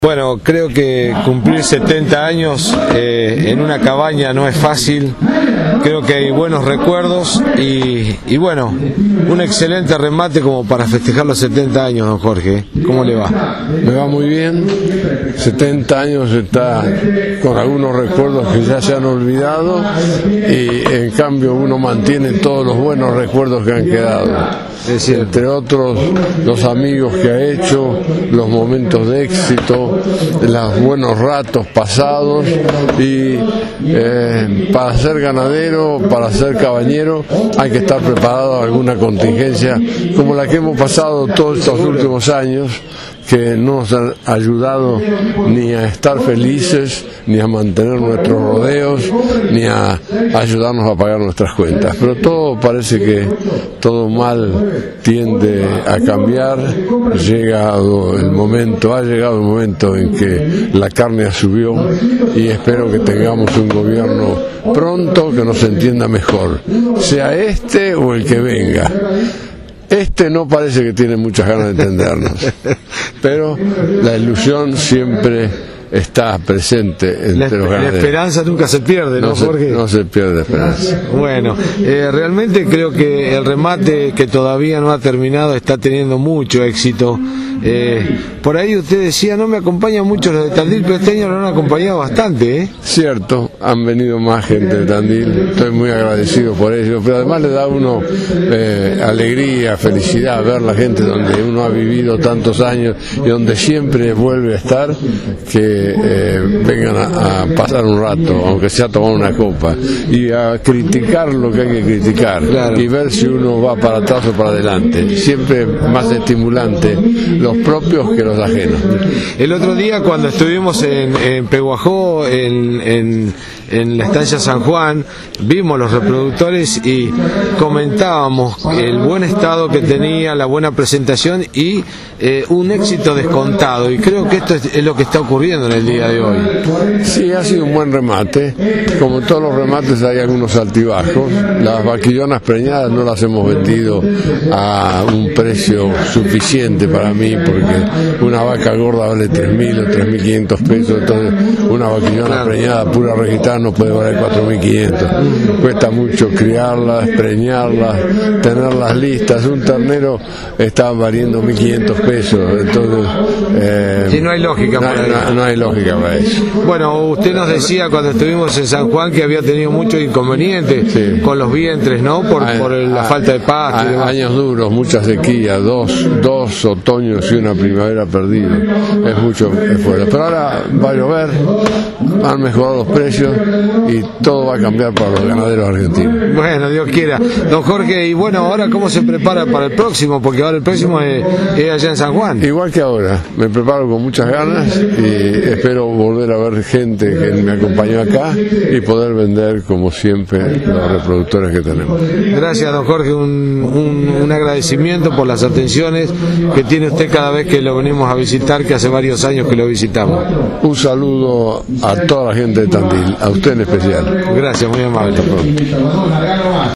Bueno, creo que cumplir 70 años en una cabaña no es fácil. Creo que hay buenos recuerdos y bueno, un excelente remate como para festejar los 70 años, don Jorge. ¿Cómo le va? Me va muy bien. 70 años está con algunos recuerdos que ya se han olvidado y en cambio uno mantiene todos los buenos recuerdos que han quedado. Entre otros, los amigos que ha hecho, los momentos de éxito, los buenos ratos pasados y para ser ganadero, para ser cabañero, hay que estar preparado a alguna contingencia como la que hemos pasado todos estos últimos años, que no nos han ayudado ni a estar felices, ni a mantener nuestros rodeos, ni a ayudarnos a pagar nuestras cuentas. Pero todo parece que todo mal tiende a cambiar. Ha llegado el momento en que la carne subió y espero que tengamos un gobierno pronto que nos entienda mejor, sea este o el que venga. Este no parece que tiene muchas ganas de entendernos, pero la ilusión siempre está presente entre los ganaderos. La esperanza nunca se pierde, ¿no, Jorge? No se pierde la esperanza. Bueno, realmente creo que el remate, que todavía no ha terminado, está teniendo mucho éxito. Por ahí usted decía, no me acompañan mucho los de Tandil, pero este año lo han acompañado bastante, ¿eh? Cierto, han venido más gente de Tandil, estoy muy agradecido por ello, pero además le da a uno alegría, felicidad ver la gente donde uno ha vivido tantos años y donde siempre vuelve a estar, que vengan a pasar un rato, aunque sea a tomar una copa, y a criticar lo que hay que criticar, claro, y ver si uno va para atrás o para adelante. Siempre más estimulante los propios que los ajenos. El otro día, cuando estuvimos en Peguajó, en la estancia San Juan, vimos los reproductores y comentábamos el buen estado que tenía, la buena presentación y un éxito descontado, y creo que esto es lo que está ocurriendo en el día de hoy. Sí, ha sido un buen remate. Como todos los remates hay algunos altibajos. Las vaquillonas preñadas no las hemos vendido a un precio suficiente para mí, porque una vaca gorda vale 3.000 o 3.500 pesos, entonces una vaquillona preñada pura registrada no puede valer 4.500. Cuesta mucho criarlas, preñarlas, tenerlas listas. Un ternero está valiendo 1.500 pesos, entonces y no hay lógica no hay lógica para eso. Bueno, usted nos decía cuando estuvimos en San Juan que había tenido muchos inconvenientes, sí, con los vientres, ¿no? Por la falta de pasto. Años duros, mucha sequía, dos otoños y una primavera perdida. Es mucho esfuerzo. Pero ahora va a llover, han mejorado los precios y todo va a cambiar para los ganaderos argentinos. Bueno, Dios quiera. Don Jorge, y bueno, ahora ¿cómo se prepara para el próximo? Porque ahora el próximo es allá en San Juan. Igual que ahora, me preparo con muchas ganas y espero volver a ver gente que me acompañó acá y poder vender como siempre los reproductores que tenemos. Gracias, don Jorge, un agradecimiento por las atenciones que tiene usted cada vez que lo venimos a visitar, que hace varios años que lo visitamos. Un saludo a toda la gente de Tandil, a usted en especial. Gracias, muy amable. Hasta pronto.